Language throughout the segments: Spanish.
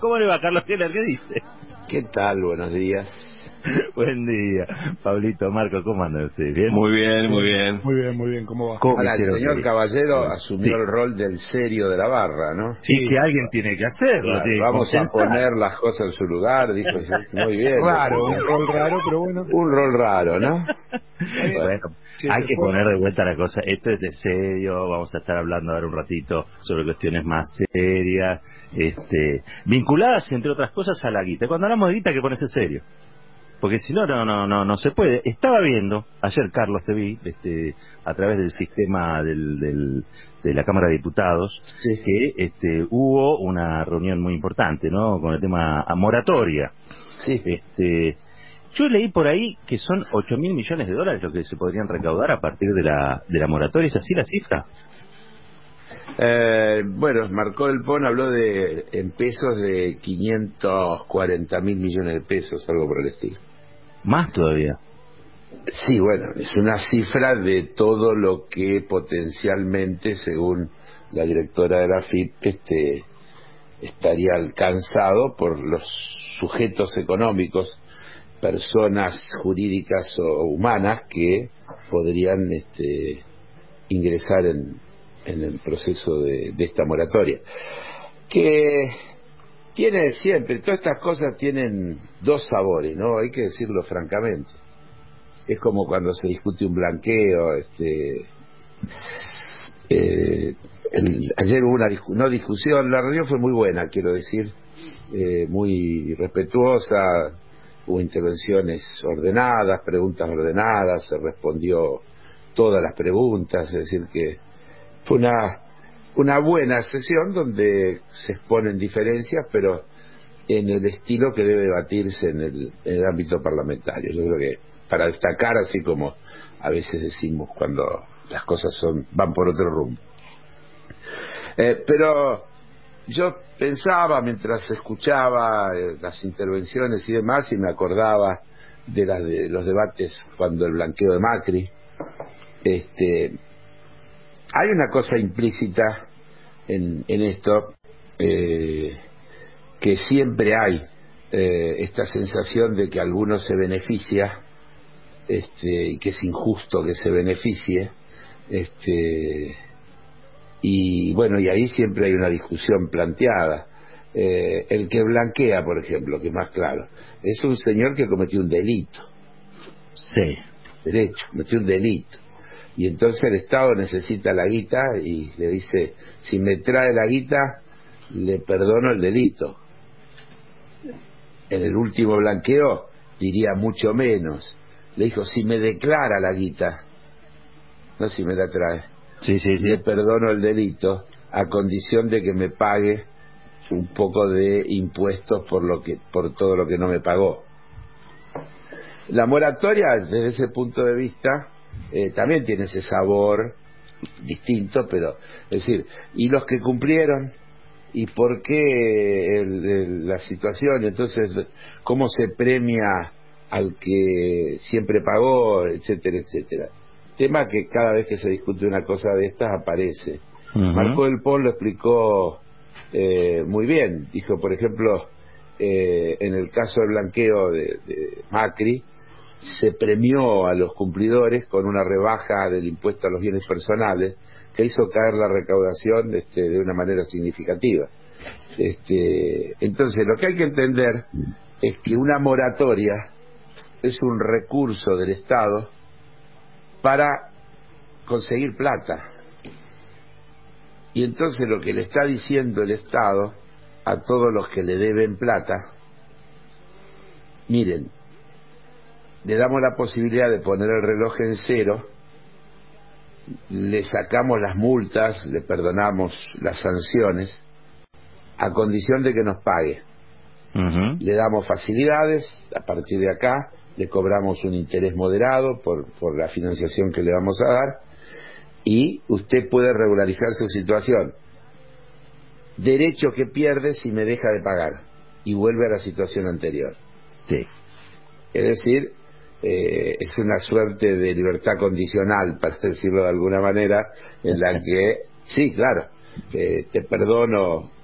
¿Cómo le va, Carlos Keller? ¿Qué dice? ¿Qué tal? Buenos días. Buen día. Pablito, Marco, ¿cómo andan ustedes? ¿Bien? Muy bien, muy Bien, bien. muy bien, ¿cómo va? ¿Cómo me Ahora, el hicieron señor reír? Caballero Bueno, asumió sí. el rol del serio de la barra, ¿no? Y que Sí, alguien tiene que hacerlo, Claro, tiene que vamos a compensar. poner las cosas en su lugar, dijo. Muy bien, lo raro, explicó. un rol raro, pero bueno, Un rol raro, ¿no? está bien. Bueno, Bueno, Sí, hay se que fue. poner de vuelta la cosa. Esto es de serio, vamos a estar hablando ahora un ratito sobre cuestiones más serias, vinculadas, entre otras cosas, a la guita. Cuando hablamos de guita, hay que ponerse serio. Porque si no, no se puede. Estaba viendo, ayer Carlos te vi, a través del sistema de la Cámara de Diputados, sí. que hubo una reunión muy importante, ¿no? Con el tema moratoria. Sí. Yo leí por ahí que son 8.000 millones de dólares lo que se podrían recaudar a partir de la moratoria. ¿Es así la cifra? Bueno, Marcó del Pon habló en pesos de 540.000 millones de pesos, algo por el estilo. Más todavía. Sí, bueno, es una cifra de todo lo que potencialmente, según la directora de la AFIP, estaría alcanzado por los sujetos económicos, personas jurídicas o humanas que podrían ingresar en el proceso de esta moratoria. Que tiene siempre, todas estas cosas tienen dos sabores, ¿no? Hay que decirlo francamente. Es como cuando se discute un blanqueo, ayer hubo una no discusión, la reunión fue muy buena, quiero decir, muy respetuosa, hubo intervenciones ordenadas, preguntas ordenadas, se respondió todas las preguntas, es decir que fue una buena sesión donde se exponen diferencias, pero en el estilo que debe debatirse en el ámbito parlamentario. Yo creo que para destacar, así como a veces decimos cuando las cosas van por otro rumbo. Pero yo pensaba mientras escuchaba las intervenciones y demás, y me acordaba de los debates cuando el blanqueo de Macri. Hay una cosa implícita en esto, que siempre hay esta sensación de que alguno se beneficia, y que es injusto que se beneficie, y bueno, y ahí siempre hay una discusión planteada. El que blanquea, por ejemplo, que es más claro, es un señor que cometió un delito, Sí. derecho, cometió un delito, y entonces el Estado necesita la guita y le dice, si me trae la guita, le perdono el delito. En el último blanqueo diría mucho menos, le dijo, si me declara la guita, no si me la trae, Sí, sí, le sí. perdono el delito a condición de que me pague un poco de impuestos por todo lo que no me pagó. La moratoria, desde ese punto de vista, también tiene ese sabor distinto, pero es decir, y los que cumplieron, y por qué la situación, entonces cómo se premia al que siempre pagó, etcétera, etcétera. Tema que cada vez que se discute una cosa de estas aparece. Ujú. Marco del Pol lo explicó muy bien. Dijo, por ejemplo, en el caso del blanqueo de Macri, se premió a los cumplidores con una rebaja del impuesto a los bienes personales que hizo caer la recaudación de una manera significativa. Entonces, lo que hay que entender es que una moratoria es un recurso del Estado para conseguir plata. Y entonces lo que le está diciendo el Estado a todos los que le deben plata, miren, le damos la posibilidad de poner el reloj en cero, le sacamos las multas, le perdonamos las sanciones, a condición de que nos pague. Ujú. Le damos facilidades, a partir de acá le cobramos un interés moderado por la financiación que le vamos a dar, y usted puede regularizar su situación. Derecho que pierde si me deja de pagar y vuelve a la situación anterior. Sí. Es decir, es una suerte de libertad condicional, para decirlo de alguna manera, en la que, sí, claro, te perdono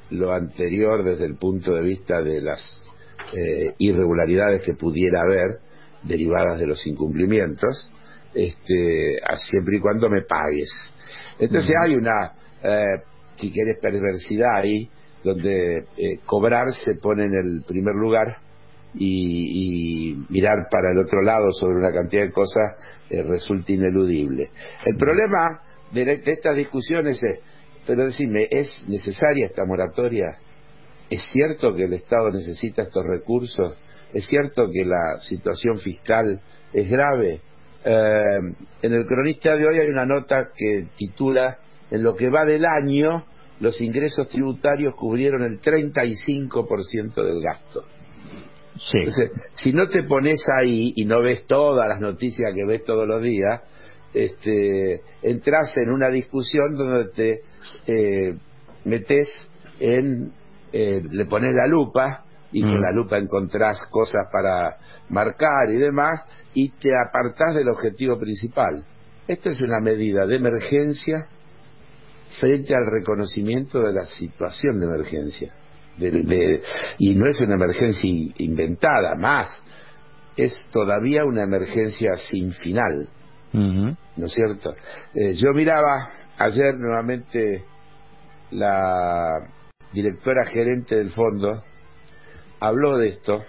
lo anterior desde el punto de vista de las irregularidades que pudiera haber derivadas de los incumplimientos, siempre y cuando me pagues. Entonces hay una, si querés, perversidad ahí, donde cobrar se pone en el primer lugar y mirar para el otro lado sobre una cantidad de cosas resulta ineludible. El problema de estas discusiones es, pero decime, ¿es necesaria esta moratoria? ¿Es cierto que el Estado necesita estos recursos? ¿Es cierto que la situación fiscal es grave? En el Cronista de hoy hay una nota que titula: en lo que va del año, los ingresos tributarios cubrieron el 35% del gasto. Sí. Entonces, si no te pones ahí y no ves todas las noticias que ves todos los días, entras en una discusión donde te metes en, le pones la lupa y con la lupa encontrás cosas para marcar y demás, y te apartás del objetivo principal. Esta es una medida de emergencia frente al reconocimiento de la situación de emergencia. Y no es una emergencia inventada, más, es todavía una emergencia sin final, ¿no es cierto? Yo miraba ayer nuevamente la directora gerente del fondo, habló de esto,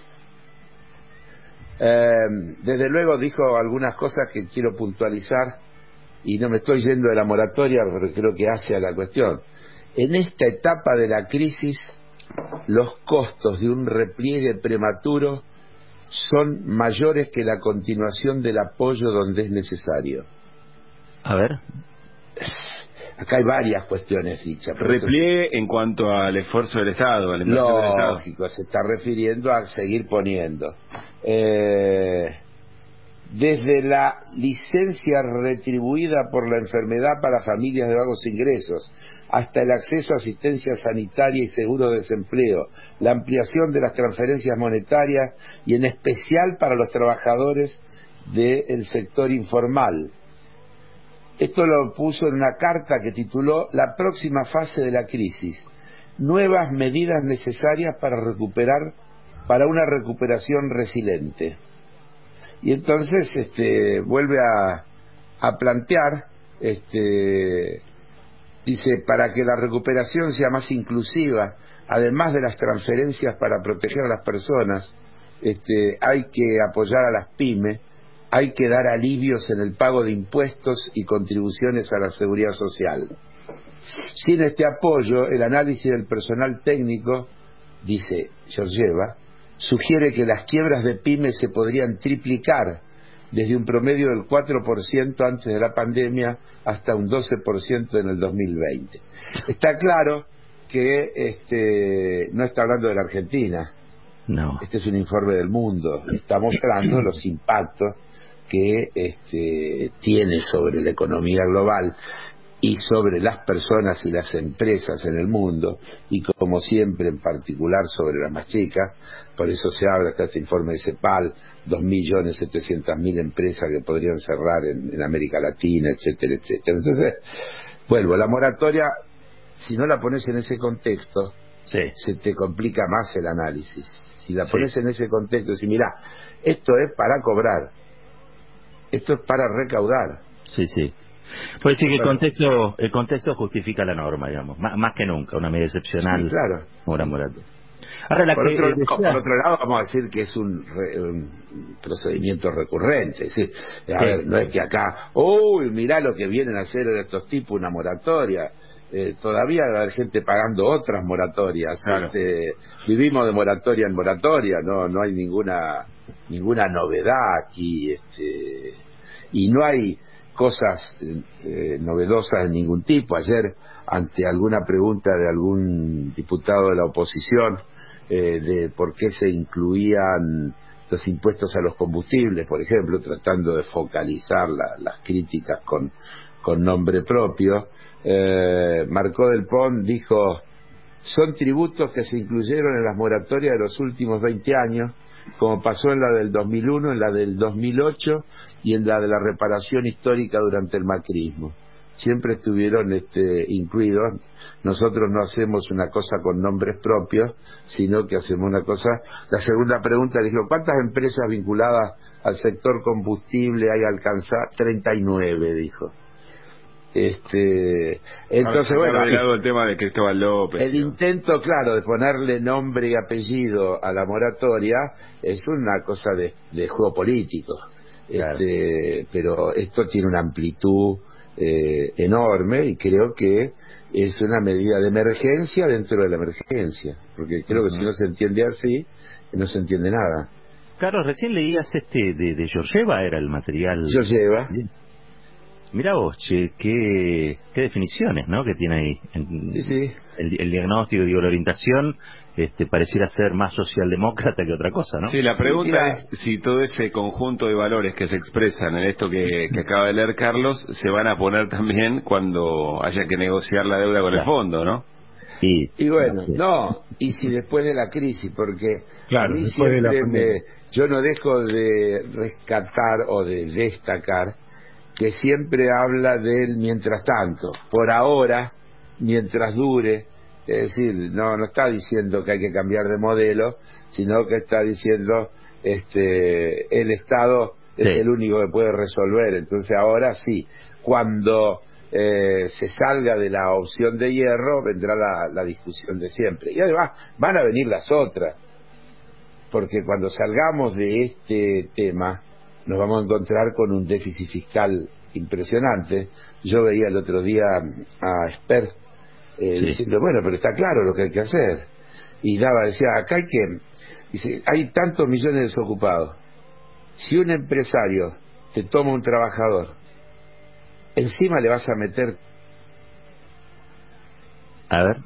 desde luego dijo algunas cosas que quiero puntualizar, y no me estoy yendo de la moratoria, pero creo que hace a la cuestión. En esta etapa de la crisis, los costos de un repliegue prematuro son mayores que la continuación del apoyo donde es necesario. A ver. Acá hay varias cuestiones dichas. Repliegue en cuanto al esfuerzo del Estado, a la inversión del Estado. Lógico, se está refiriendo a seguir poniendo. Desde la licencia retribuida por la enfermedad para familias de bajos ingresos, hasta el acceso a asistencia sanitaria y seguro de desempleo, la ampliación de las transferencias monetarias y en especial para los trabajadores del sector informal. Esto lo puso en una carta que tituló "La próxima fase de la crisis, nuevas medidas necesarias para una recuperación resiliente". Y entonces vuelve a plantear, dice, para que la recuperación sea más inclusiva, además de las transferencias para proteger a las personas, hay que apoyar a las pymes, hay que dar alivios en el pago de impuestos y contribuciones a la seguridad social. Sin este apoyo, el análisis del personal técnico, dice Georgieva, sugiere que las quiebras de pymes se podrían triplicar desde un promedio del 4% antes de la pandemia hasta un 12% en el 2020. Está claro que no está hablando de la Argentina. No. Este es un informe del mundo. Está mostrando los impactos que tiene sobre la economía global y sobre las personas y las empresas en el mundo, y como siempre en particular sobre las más chicas. Por eso se habla, está este informe de CEPAL, 2.700.000 empresas que podrían cerrar en América Latina, etcétera, etcétera. Entonces, vuelvo, la moratoria, si no la pones en ese contexto, Sí. se te complica más el análisis. Si la pones Sí. en ese contexto, si mirá, esto es para cobrar, esto es para recaudar. Sí, sí. Puede decir que el contexto justifica la norma, digamos, más que nunca, una medida excepcional, Sí, claro. una moratoria. Ahora, la Por que por otro lado, vamos a decir que es un procedimiento recurrente. Es decir, a ver, no es que acá, uy, mirá lo que vienen a hacer estos tipos, una moratoria. Todavía va a haber gente pagando otras moratorias. Claro. Vivimos de moratoria en moratoria, no hay ninguna novedad aquí, y no hay cosas novedosas de ningún tipo. Ayer, ante alguna pregunta de algún diputado de la oposición, de por qué se incluían los impuestos a los combustibles, por ejemplo, tratando de focalizar las críticas con nombre propio, Marcó del Pont dijo: son tributos que se incluyeron en las moratorias de los últimos 20 años, como pasó en la del 2001, en la del 2008 y en la de la reparación histórica durante el macrismo. siempre estuvieron incluidos. Nosotros no hacemos una cosa con nombres propios, sino que hacemos una cosa. La segunda pregunta, le dijo, ¿cuántas empresas vinculadas al sector combustible hay alcanzado? 39, dijo. Entonces, bueno, el tema de Cristóbal López. El intento, claro, de ponerle nombre y apellido a la moratoria es una cosa de juego político. Claro. Pero esto tiene una amplitud enorme y creo que es una medida de emergencia dentro de la emergencia, porque creo que si no se entiende así, no se entiende nada. Carlos, recién leías de Georgieva, era el material. Georgieva. Mirá vos, che, qué definiciones, ¿no?, que tiene ahí. Sí. El diagnóstico, digo, la orientación, pareciera ser más socialdemócrata que otra cosa, ¿no? Sí, la pregunta es si todo ese conjunto de valores que se expresan en esto que acaba de leer Carlos se van a poner también cuando haya que negociar la deuda con el fondo, ¿no? Y bueno, y si después de la crisis, porque claro, a mí después de la siempre yo no dejo de rescatar o de destacar que siempre habla del mientras tanto, por ahora, mientras dure. Es decir, no está diciendo que hay que cambiar de modelo, sino que está diciendo el Estado es el único que puede resolver. Entonces ahora sí, cuando se salga de la opción de hierro, vendrá la discusión de siempre. Y además van a venir las otras, porque cuando salgamos de este tema nos vamos a encontrar con un déficit fiscal impresionante. Yo veía el otro día a Expert diciendo, bueno, pero está claro lo que hay que hacer. Y decía, acá dice, hay tantos millones de desocupados. Si un empresario te toma un trabajador, encima le vas a meter... A ver.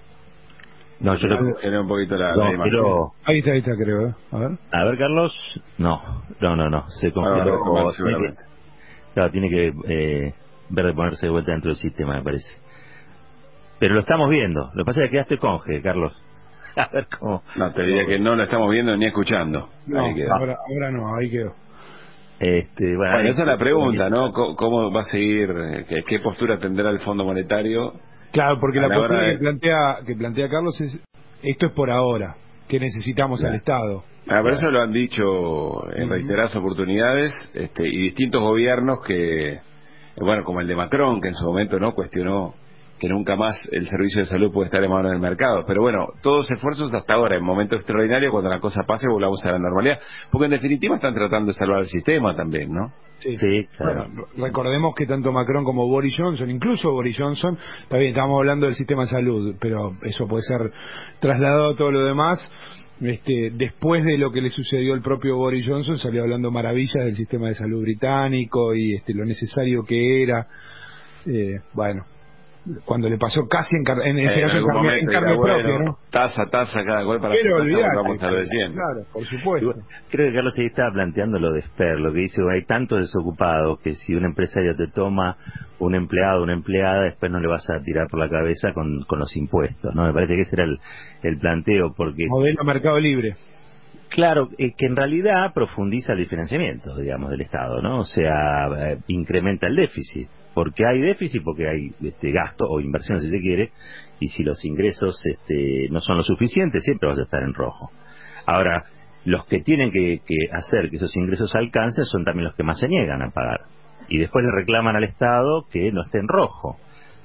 No, yo creo que un poquito la imagen. Pero... Ahí está, creo. A ver, Carlos. No. Se confirmó. Claro, tiene que ver de ponerse de vuelta dentro del sistema, me parece. Pero lo estamos viendo. Lo que pasa es que quedaste conge, Carlos. A ver cómo... No, te diría que no lo estamos viendo ni escuchando. No, ahí quedó. Ahora no, ahí quedó. Bueno, esa es la pregunta, ¿no? ¿Cómo va a seguir? ¿Qué postura tendrá el Fondo Monetario? Claro, porque la postura que plantea Carlos es, esto es por ahora, que necesitamos al Estado. Por eso lo han dicho en reiteradas oportunidades, y distintos gobiernos que, bueno, como el de Macron, que en su momento no cuestionó que nunca más el servicio de salud puede estar en manos del mercado. Pero bueno, todos esfuerzos hasta ahora, en momentos extraordinarios, cuando la cosa pase, volvamos a la normalidad. Porque en definitiva están tratando de salvar el sistema también, ¿no? Sí, claro. Bueno, recordemos que tanto Macron como Boris Johnson, incluso Boris Johnson, también estamos hablando del sistema de salud, pero eso puede ser trasladado a todo lo demás. Después de lo que le sucedió al propio Boris Johnson, salió hablando maravillas del sistema de salud británico y lo necesario que era. Bueno, cuando le pasó casi en carne propia, ¿no? Taza, cada cual para pero vamos a lo de siempre. Claro, por supuesto. Creo que Carlos ahí estaba planteando lo de Esper, lo que dice, hay tantos desocupados que si un empresario te toma un empleado o una empleada, después no le vas a tirar por la cabeza con los impuestos, ¿no? Me parece que ese era el planteo, porque... Modelo mercado libre. Claro, que en realidad profundiza el diferenciamiento, digamos, del Estado, ¿no? O sea, incrementa el déficit. Porque hay déficit, porque hay gasto o inversión, si se quiere, y si los ingresos no son lo suficientes, siempre vas a estar en rojo. Ahora, los que tienen que hacer que esos ingresos alcancen son también los que más se niegan a pagar. Y después le reclaman al Estado que no esté en rojo.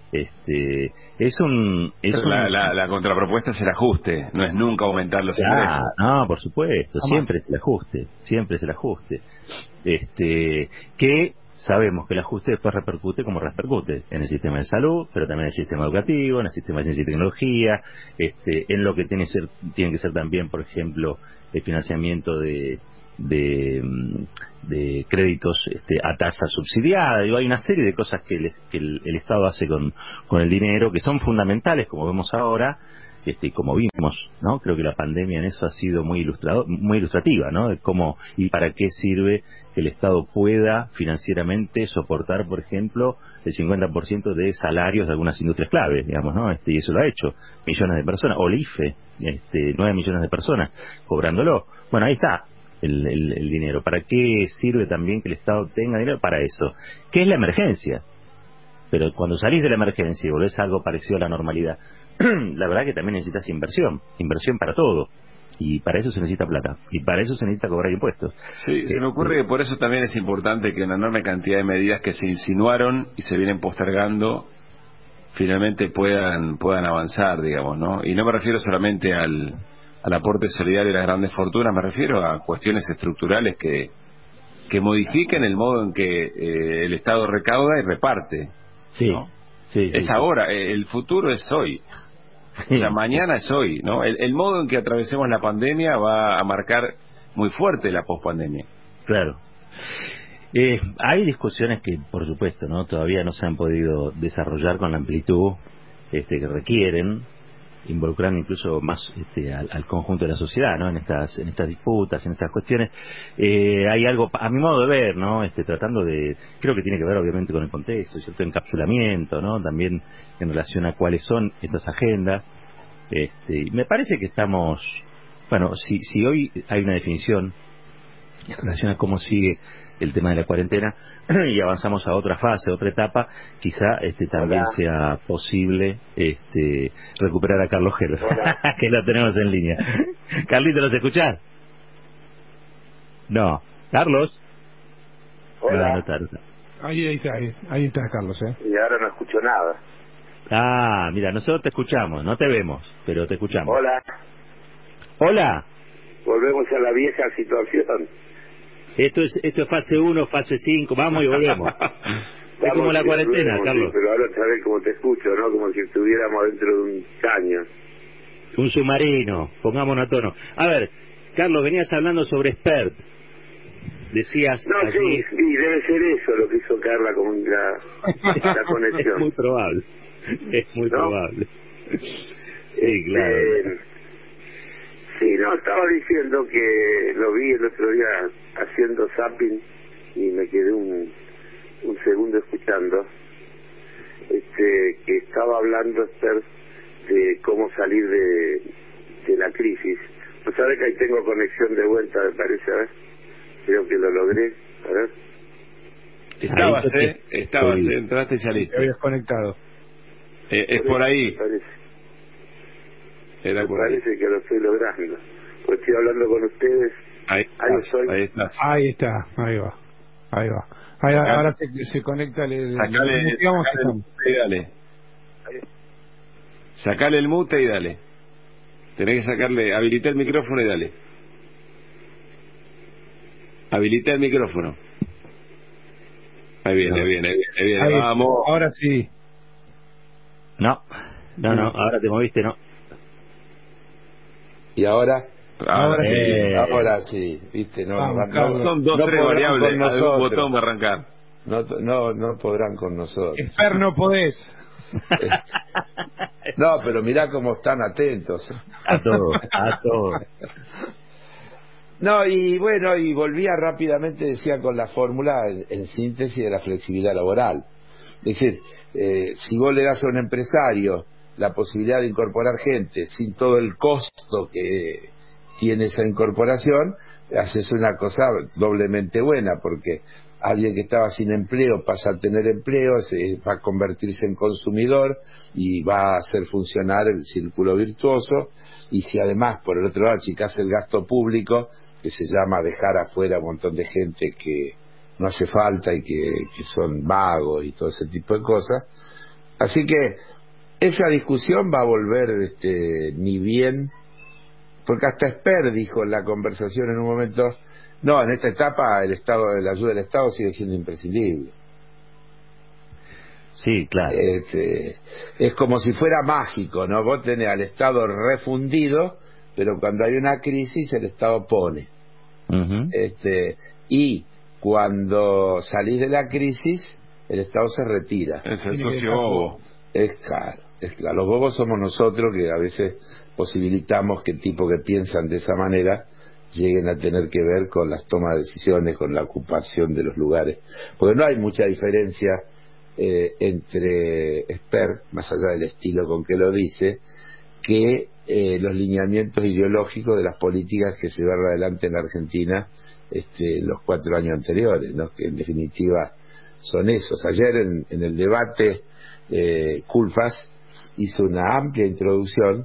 La contrapropuesta es el ajuste, no es nunca aumentar los ingresos. No, por supuesto, siempre es el ajuste. Que sabemos que el ajuste después repercute como repercute en el sistema de salud, pero también en el sistema educativo, en el sistema de ciencia y tecnología, en lo que tiene que ser también, por ejemplo, el financiamiento de créditos a tasa subsidiada. Hay una serie de cosas que el Estado hace con el dinero que son fundamentales, como vemos ahora, como vimos, ¿no? Creo que la pandemia en eso ha sido muy ilustrativa, ¿no? De cómo y para qué sirve que el Estado pueda financieramente soportar, por ejemplo, el 50% de salarios de algunas industrias claves, digamos, ¿no? Y eso lo ha hecho millones de personas, o el IFE, 9 millones de personas cobrándolo. Bueno, ahí está el dinero. ¿Para qué sirve también que el Estado tenga dinero? Para eso. ¿Qué es la emergencia? Pero cuando salís de la emergencia y volvés a algo parecido a la normalidad, la verdad que también necesitas inversión para todo. Y para eso se necesita plata. Y para eso se necesita cobrar impuestos. Sí, se me ocurre que por eso también es importante que una enorme cantidad de medidas que se insinuaron y se vienen postergando finalmente puedan avanzar, digamos, ¿no? Y no me refiero solamente al aporte solidario de las grandes fortunas, me refiero a cuestiones estructurales que modifiquen el modo en que el Estado recauda y reparte, Sí, ¿no? sí, Es sí. ahora, el futuro es hoy. Sí. O sea, mañana es hoy, ¿no? El modo en que atravesemos la pandemia va a marcar muy fuerte la pospandemia. Claro. Hay discusiones que, por supuesto, no todavía no se han podido desarrollar con la amplitud que requieren, involucrando incluso más al conjunto de la sociedad, ¿no? En estas disputas, en estas cuestiones. Hay algo, a mi modo de ver, ¿no? Tratando de, creo que tiene que ver obviamente con el contexto, cierto encapsulamiento, ¿no? También en relación a cuáles son esas agendas. Me parece que estamos, bueno, si hoy hay una definición en relación a cómo sigue el tema de la cuarentena y avanzamos a otra fase, a otra etapa, quizá también sea posible recuperar a Carlos Heller, que lo tenemos en línea. Carlito, ¿los escuchás? No. ¿Carlos? Hola. No está. Ahí está Carlos, Y ahora no escucho nada. Ah, mira, nosotros te escuchamos, no te vemos, pero te escuchamos. Hola. Hola. Volvemos a la vieja situación. Esto es fase 1, fase 5, vamos y volvemos. Es como la cuarentena, volvemos, Carlos. Sí, pero ahora sabés cómo te escucho, ¿no? Como si estuviéramos dentro de un caño. Un submarino, pongámonos a tono. A ver, Carlos, venías hablando sobre Spert. Decías... No, allí... sí, debe ser eso lo que hizo Carla con la conexión. Es muy probable, es muy ¿No? probable. Sí, claro. Sí, no, estaba diciendo que lo vi el otro día haciendo zapping y me quedé un segundo escuchando, que estaba hablando Esther de cómo salir de la crisis. Pues sabes que ahí tengo conexión de vuelta, me parece, a ver, creo que lo logré, a ver. Estabas, entraste y saliste. Te habías conectado. Es por ahí. Me parece que lo estoy logrando. Pues estoy hablando con ustedes. Ahí estoy. Ahí estás. Ahí está, ahí va. Ahora se conecta Sacale el mute y dale. Sacale el mute y dale. Tenés que habilitar el micrófono y dale. Habilita el micrófono. Ahí viene. Vamos. Ahora sí. No, ahora te moviste, no. ¿Y ahora? Ahora sí, viste, no son dos, tres variables, algún botón para arrancar. No podrán con nosotros. Esper, no podés. No, pero mirá cómo están atentos. A todo. No, y bueno, y volvía rápidamente, decía, con la fórmula en síntesis de la flexibilidad laboral. Es decir, si vos le das a un empresario la posibilidad de incorporar gente sin todo el costo que tiene esa incorporación, haces una cosa doblemente buena, porque alguien que estaba sin empleo pasa a tener empleo, va a convertirse en consumidor y va a hacer funcionar el círculo virtuoso. Y si además, por el otro lado, achicás el gasto público, que se llama dejar afuera a un montón de gente que no hace falta y que son vagos y todo ese tipo de cosas. Así que esa discusión va a volver ni bien, porque hasta Sper dijo en la conversación en un momento, no, en esta etapa la ayuda del Estado sigue siendo imprescindible. Sí, claro. Es como si fuera mágico, ¿no? Vos tenés al Estado refundido, pero cuando hay una crisis el Estado pone. Uh-huh. Y cuando salís de la crisis el Estado se retira. Es el socio bobo. Es claro. Los bobos somos nosotros, que a veces posibilitamos que tipos que piensan de esa manera lleguen a tener que ver con las tomas de decisiones, con la ocupación de los lugares. Porque no hay mucha diferencia entre Sper, más allá del estilo con que lo dice, que los lineamientos ideológicos de las políticas que se llevaron adelante en la Argentina los 4 años anteriores, ¿no? Que en definitiva son esos. Ayer en el debate Culfas hizo una amplia introducción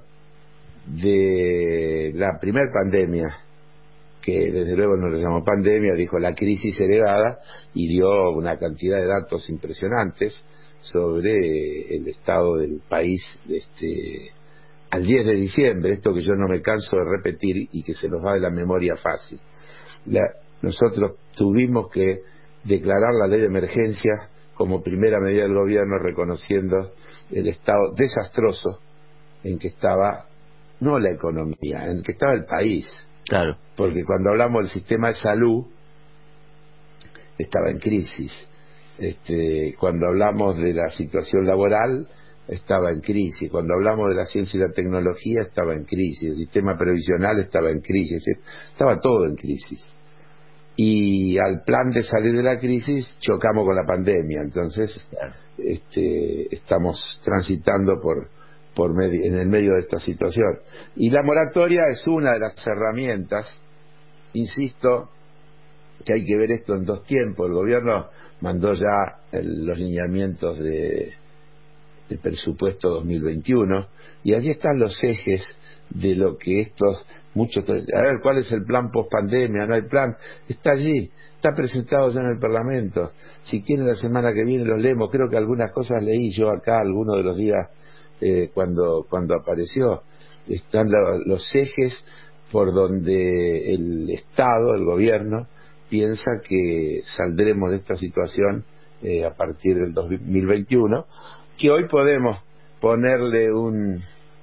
de la primer pandemia, que desde luego no le llamó pandemia, dijo la crisis heredada, y dio una cantidad de datos impresionantes sobre el estado del país al 10 de diciembre, esto que yo no me canso de repetir y que se nos va de la memoria fácil. Nosotros tuvimos que declarar la ley de emergencia como primera medida del gobierno, reconociendo el estado desastroso en que estaba, no la economía, en que estaba el país. Claro. Porque cuando hablamos del sistema de salud, estaba en crisis. Cuando hablamos de la situación laboral, estaba en crisis. Cuando hablamos de la ciencia y la tecnología, estaba en crisis. El sistema previsional estaba en crisis. Estaba todo en crisis. Y al plan de salir de la crisis, chocamos con la pandemia. Entonces, estamos transitando en el medio de esta situación. Y la moratoria es una de las herramientas. Insisto que hay que ver esto en dos tiempos. El gobierno mandó ya los lineamientos de presupuesto 2021 y allí están los ejes de lo que a ver, ¿cuál es el plan post pandemia? No hay plan, está allí, está presentado ya en el Parlamento. Si quieren la semana que viene los leemos. Creo que algunas cosas leí yo acá algunos de los días cuando apareció. Están los ejes por donde el Estado, el gobierno, piensa que saldremos de esta situación a partir del 2021, que hoy podemos ponerle un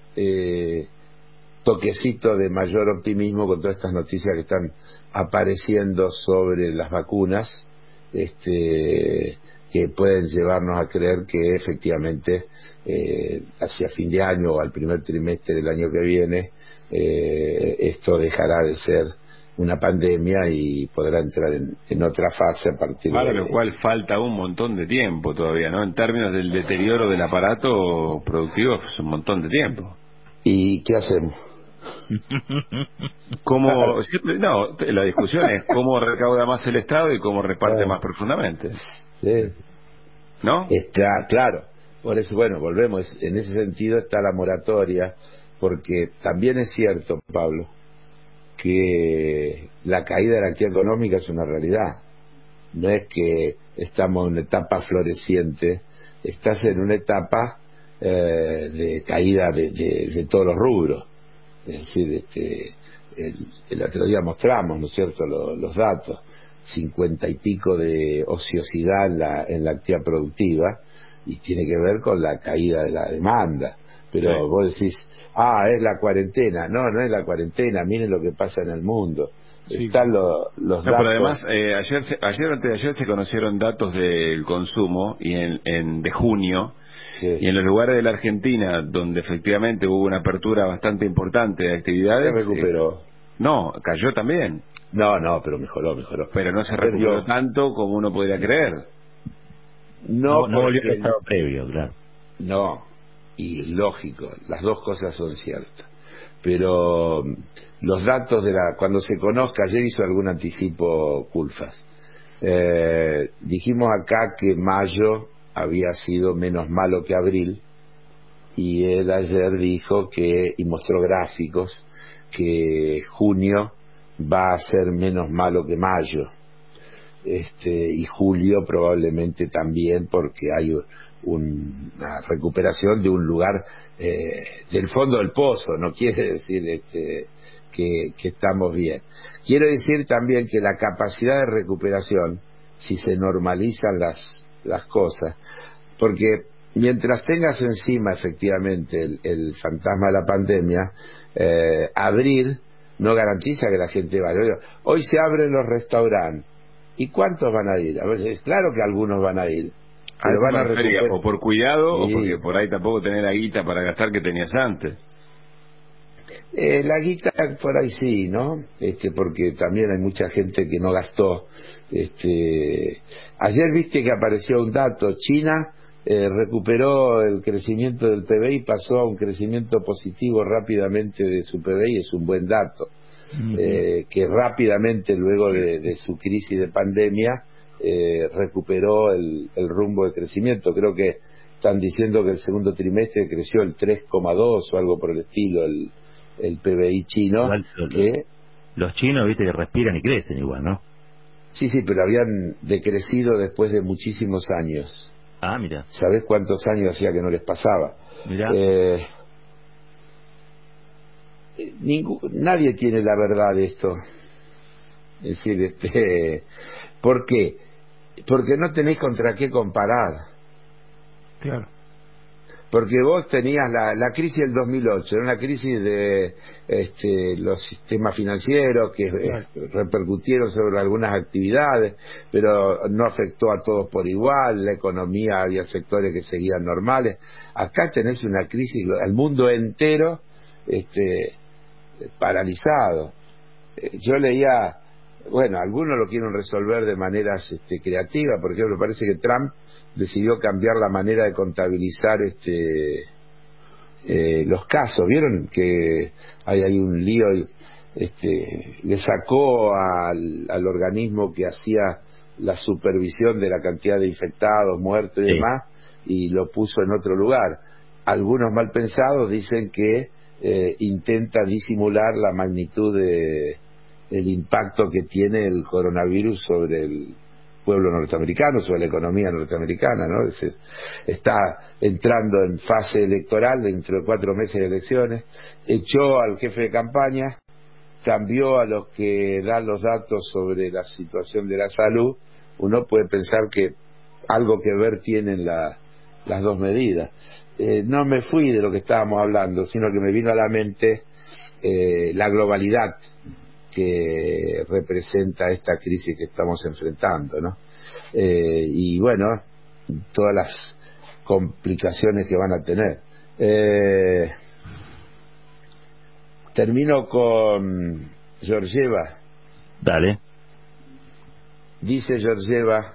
toquecito de mayor optimismo con todas estas noticias que están apareciendo sobre las vacunas, que pueden llevarnos a creer que efectivamente hacia fin de año o al primer trimestre del año que viene esto dejará de ser una pandemia y podrá entrar en otra fase a partir Para de... lo cual falta un montón de tiempo todavía, ¿no? En términos del deterioro del aparato productivo es un montón de tiempo. ¿Y qué hacemos? ¿Cómo? No, la discusión es cómo recauda más el Estado y cómo reparte más profundamente. Sí. ¿No? Está claro. Por eso, bueno, volvemos. En ese sentido está la moratoria, porque también es cierto, Pablo, que la caída de la actividad económica es una realidad. No es que estamos en una etapa floreciente, estás en una etapa de caída de todos los rubros. Es decir, el otro día mostramos, ¿no es cierto?, los datos, 50 y pico de ociosidad en la actividad productiva, y tiene que ver con la caída de la demanda. Pero sí, vos decís, es la cuarentena. No, no es la cuarentena, miren lo que pasa en el mundo. Sí. Están los datos. Pero además, ayer o antes de ayer se conocieron datos del consumo y de junio. Sí. Y en los lugares de la Argentina donde efectivamente hubo una apertura bastante importante de actividades, se recuperó. No, cayó también. No, pero mejoró. Pero no se recuperó tanto como uno podría creer. No volvió al estado previo, claro. No, y lógico, las dos cosas son ciertas. Pero los datos cuando se conozca, ayer hizo algún anticipo Culfas. Dijimos acá que mayo había sido menos malo que abril, y él ayer dijo y mostró gráficos, que junio va a ser menos malo que mayo, y julio probablemente también, porque hay una recuperación de un lugar del fondo del pozo. No quiere decir que estamos bien. Quiero decir también que la capacidad de recuperación, si se normalizan las cosas, porque mientras tengas encima efectivamente el fantasma de la pandemia, abrir no garantiza que la gente vaya. Hoy se abren los restaurantes, ¿y cuántos van a ir? A veces, es claro que algunos van a ir, pero van a recuperar, o por cuidado, o porque por ahí tampoco tenés la guita para gastar que tenías antes. La guita por ahí sí, ¿no? Porque también hay mucha gente que no gastó. Ayer viste que apareció un dato: China recuperó el crecimiento del PBI, pasó a un crecimiento positivo rápidamente de su PBI. Es un buen dato. Que rápidamente, luego de su crisis de pandemia, recuperó el rumbo de crecimiento. Creo que están diciendo que el segundo trimestre creció el 3,2 o algo por el estilo, el PBI chino. Igual, que los chinos, viste, que respiran y crecen igual, ¿no? sí, pero habían decrecido después de muchísimos años. Ah, mira. ¿Sabés cuántos años hacía que no les pasaba? Mira. Nadie tiene la verdad de esto. Es decir, ¿por qué? Porque no tenéis contra qué comparar. Claro. Porque vos tenías la crisis del 2008, era una crisis de los sistemas financieros que Claro. repercutieron sobre algunas actividades, pero no afectó a todos por igual, la economía, había sectores que seguían normales. Acá tenés una crisis, el mundo entero paralizado. Yo leía, bueno, algunos lo quieren resolver de maneras creativas. Por ejemplo, parece que Trump decidió cambiar la manera de contabilizar los casos. ¿Vieron que hay un lío? Le sacó al organismo que hacía la supervisión de la cantidad de infectados, muertos y demás, y lo puso en otro lugar. Algunos mal pensados dicen que intenta disimular la magnitud del impacto que tiene el coronavirus sobre el pueblo norteamericano, sobre la economía norteamericana, ¿no? Está entrando en fase electoral dentro de 4 meses de elecciones, echó al jefe de campaña, cambió a los que dan los datos sobre la situación de la salud. Uno puede pensar que algo que ver tienen las dos medidas. No me fui de lo que estábamos hablando, sino que me vino a la mente la globalidad que representa esta crisis que estamos enfrentando, ¿no? Y bueno, todas las complicaciones que van a tener. Termino con Georgieva. Dale. Dice Georgieva,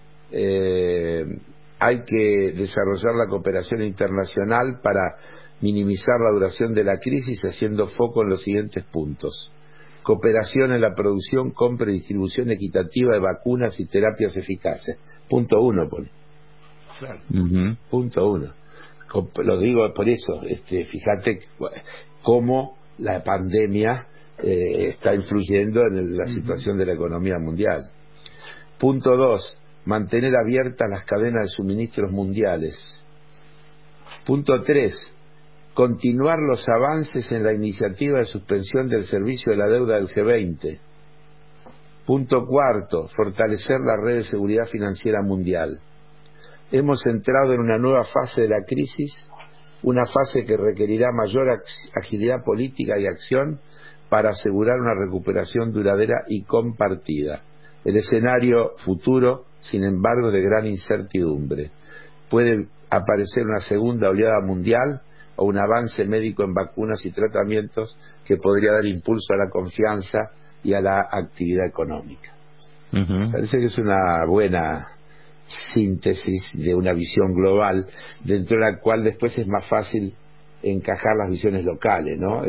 hay que desarrollar la cooperación internacional para minimizar la duración de la crisis, haciendo foco en los siguientes puntos: cooperación en la producción, compra y distribución equitativa de vacunas y terapias eficaces. Punto 1, pone. Claro. Punto 1. Lo digo por eso. Fíjate cómo la pandemia está influyendo en la situación de la economía mundial. Punto 2. Mantener abiertas las cadenas de suministros mundiales. Punto 3. Continuar los avances en la iniciativa de suspensión del servicio de la deuda del G20. Punto 4. Fortalecer la red de seguridad financiera mundial. Hemos entrado en una nueva fase de la crisis, una fase que requerirá mayor agilidad política y acción para asegurar una recuperación duradera y compartida. El escenario futuro, sin embargo, es de gran incertidumbre. Puede aparecer una segunda oleada mundial o un avance médico en vacunas y tratamientos que podría dar impulso a la confianza y a la actividad económica. Parece que es una buena síntesis de una visión global, dentro de la cual después es más fácil encajar las visiones locales, ¿no?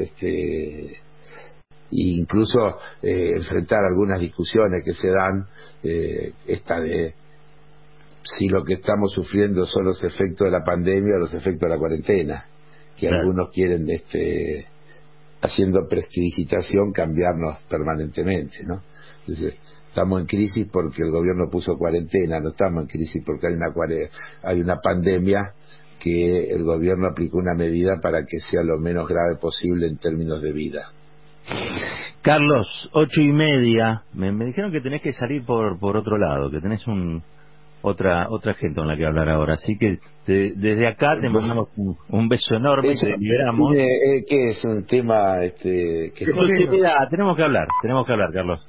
Incluso enfrentar algunas discusiones que se dan, esta de si lo que estamos sufriendo son los efectos de la pandemia o los efectos de la cuarentena, que claro, algunos quieren, haciendo prestidigitación, cambiarnos permanentemente, ¿no? Entonces, estamos en crisis porque el gobierno puso cuarentena, no estamos en crisis porque hay una pandemia que el gobierno aplicó una medida para que sea lo menos grave posible en términos de vida. Carlos, 8:30. Me dijeron que tenés que salir por otro lado, que tenés otra gente con la que hablar ahora. Así que desde acá te mandamos un beso enorme y te liberamos. ¿Qué es un tema? Tenemos que hablar, Carlos.